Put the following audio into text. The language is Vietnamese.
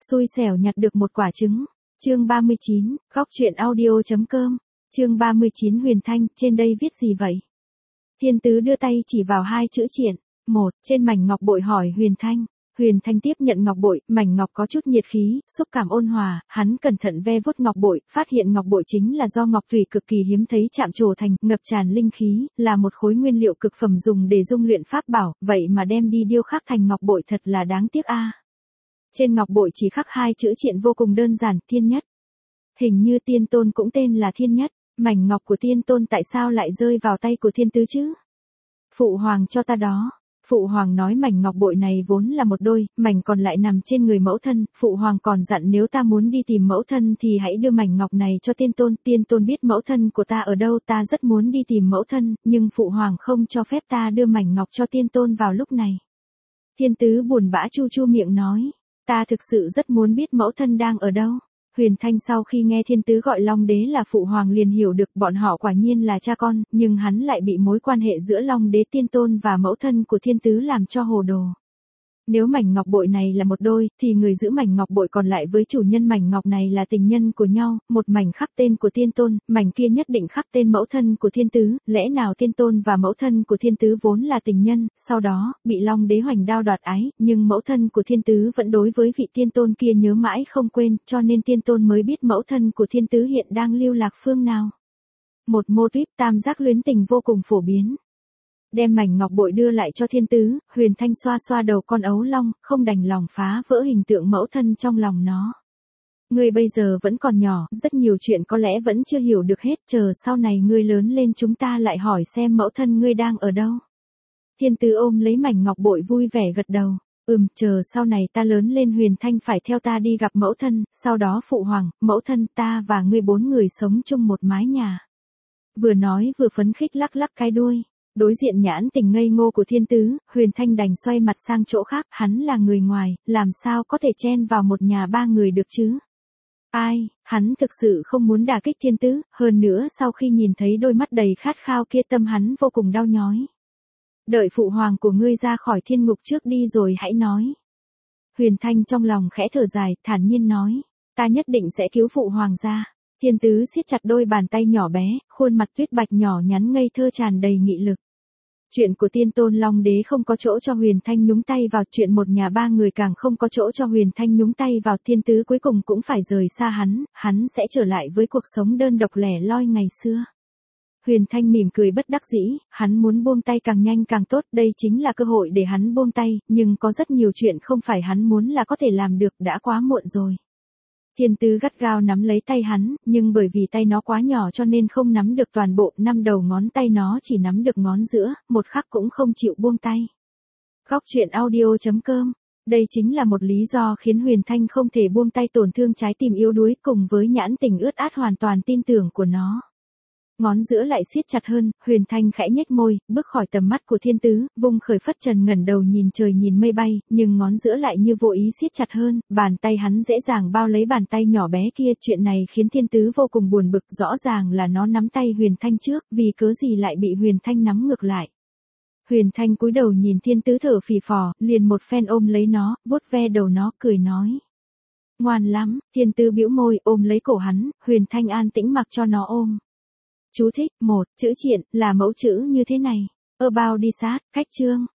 Xui xẻo nhặt được một quả trứng. Chương 39, góc truyện audio.com. Chương 39 Huyền Thanh, trên đây viết gì vậy? Thiên Tứ đưa tay chỉ vào hai chữ triện. Một, trên mảnh ngọc bội hỏi Huyền Thanh. Huyền Thanh tiếp nhận ngọc bội, mảnh ngọc có chút nhiệt khí, xúc cảm ôn hòa, hắn cẩn thận ve vuốt ngọc bội, phát hiện ngọc bội chính là do ngọc thủy cực kỳ hiếm thấy chạm trổ thành, ngập tràn linh khí, là một khối nguyên liệu cực phẩm dùng để dung luyện pháp bảo, vậy mà đem đi điêu khắc thành ngọc bội thật là đáng tiếc a. Trên ngọc bội chỉ khắc hai chữ triện vô cùng đơn giản, Thiên Nhất. Hình như Tiên Tôn cũng tên là Thiên Nhất, mảnh ngọc của Tiên Tôn tại sao lại rơi vào tay của Thiên Tứ chứ? Phụ hoàng cho ta đó. Phụ hoàng nói mảnh ngọc bội này vốn là một đôi, mảnh còn lại nằm trên người mẫu thân, phụ hoàng còn dặn nếu ta muốn đi tìm mẫu thân thì hãy đưa mảnh ngọc này cho Tiên Tôn biết mẫu thân của ta ở đâu, ta rất muốn đi tìm mẫu thân, nhưng phụ hoàng không cho phép ta đưa mảnh ngọc cho Tiên Tôn vào lúc này. Thiên Tứ buồn bã chu chu miệng nói, ta thực sự rất muốn biết mẫu thân đang ở đâu. Huyền Thanh sau khi nghe Thiên Tứ gọi Long Đế là phụ hoàng liền hiểu được bọn họ quả nhiên là cha con, nhưng hắn lại bị mối quan hệ giữa Long Đế Tiên Tôn và mẫu thân của Thiên Tứ làm cho hồ đồ. Nếu mảnh ngọc bội này là một đôi, thì người giữ mảnh ngọc bội còn lại với chủ nhân mảnh ngọc này là tình nhân của nhau, một mảnh khắc tên của Tiên Tôn, mảnh kia nhất định khắc tên mẫu thân của Thiên Tứ, lẽ nào Tiên Tôn và mẫu thân của Thiên Tứ vốn là tình nhân, sau đó, bị Long Đế hoành đao đoạt ái, nhưng mẫu thân của Thiên Tứ vẫn đối với vị Tiên Tôn kia nhớ mãi không quên, cho nên Tiên Tôn mới biết mẫu thân của Thiên Tứ hiện đang lưu lạc phương nào. Một mô típ tam giác luyến tình vô cùng phổ biến. Đem mảnh ngọc bội đưa lại cho Thiên Tứ, Huyền Thanh xoa xoa đầu con ấu long, không đành lòng phá vỡ hình tượng mẫu thân trong lòng nó. Ngươi bây giờ vẫn còn nhỏ, rất nhiều chuyện có lẽ vẫn chưa hiểu được hết, chờ sau này ngươi lớn lên chúng ta lại hỏi xem mẫu thân ngươi đang ở đâu. Thiên Tứ ôm lấy mảnh ngọc bội vui vẻ gật đầu. Chờ sau này ta lớn lên Huyền Thanh phải theo ta đi gặp mẫu thân, sau đó phụ hoàng, mẫu thân ta và ngươi 4 người sống chung một mái nhà. Vừa nói vừa phấn khích lắc lắc cái đuôi. Đối diện nhãn tình ngây ngô của Thiên Tứ, Huyền Thanh đành xoay mặt sang chỗ khác, hắn là người ngoài, làm sao có thể chen vào một nhà 3 người được chứ? Ai, hắn thực sự không muốn đả kích Thiên Tứ, hơn nữa sau khi nhìn thấy đôi mắt đầy khát khao kia tâm hắn vô cùng đau nhói. Đợi phụ hoàng của ngươi ra khỏi thiên ngục trước đi rồi hãy nói. Huyền Thanh trong lòng khẽ thở dài, thản nhiên nói, ta nhất định sẽ cứu phụ hoàng ra. Thiên Tứ siết chặt đôi bàn tay nhỏ bé, khuôn mặt tuyết bạch nhỏ nhắn ngây thơ tràn đầy nghị lực. Chuyện của Tiên Tôn Long Đế không có chỗ cho Huyền Thanh nhúng tay vào, chuyện một nhà 3 người càng không có chỗ cho Huyền Thanh nhúng tay vào, Thiên Tứ cuối cùng cũng phải rời xa hắn sẽ trở lại với cuộc sống đơn độc lẻ loi ngày xưa. Huyền Thanh mỉm cười bất đắc dĩ, hắn muốn buông tay càng nhanh càng tốt, đây chính là cơ hội để hắn buông tay, nhưng có rất nhiều chuyện không phải hắn muốn là có thể làm được, đã quá muộn rồi. Thiên Tứ gắt gao nắm lấy tay hắn, nhưng bởi vì tay nó quá nhỏ cho nên không nắm được toàn bộ, 5 đầu ngón tay nó chỉ nắm được ngón giữa, một khắc cũng không chịu buông tay. Góc truyện audio.com. Đây chính là một lý do khiến Huyền Thanh không thể buông tay, tổn thương trái tim yếu đuối cùng với nhãn tình ướt át hoàn toàn tin tưởng của nó. Ngón giữa lại siết chặt hơn, Huyền Thanh khẽ nhếch môi, bước khỏi tầm mắt của Thiên Tứ, vung khởi phất trần ngẩng đầu nhìn trời nhìn mây bay, nhưng ngón giữa lại như vô ý siết chặt hơn, bàn tay hắn dễ dàng bao lấy bàn tay nhỏ bé kia, chuyện này khiến Thiên Tứ vô cùng buồn bực, rõ ràng là nó nắm tay Huyền Thanh trước, vì cớ gì lại bị Huyền Thanh nắm ngược lại. Huyền Thanh cúi đầu nhìn Thiên Tứ thở phì phò, liền một phen ôm lấy nó, vuốt ve đầu nó, cười nói. Ngoan lắm, Thiên Tứ bĩu môi, ôm lấy cổ hắn, Huyền Thanh an tĩnh mặc cho nó ôm. Chú thích, 1, chữ triện, là mẫu chữ như thế này. About đi sát, cách chương.